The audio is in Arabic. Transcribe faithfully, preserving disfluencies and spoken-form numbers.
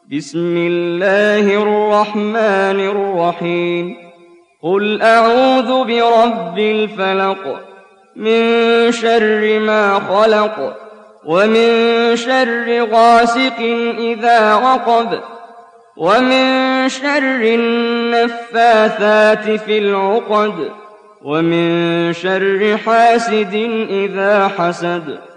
بسم الله الرحمن الرحيم قل أعوذ برب الفلق من شر ما خلق ومن شر غاسق إذا وقب ومن شر النفاثات في العقد ومن شر حاسد إذا حسد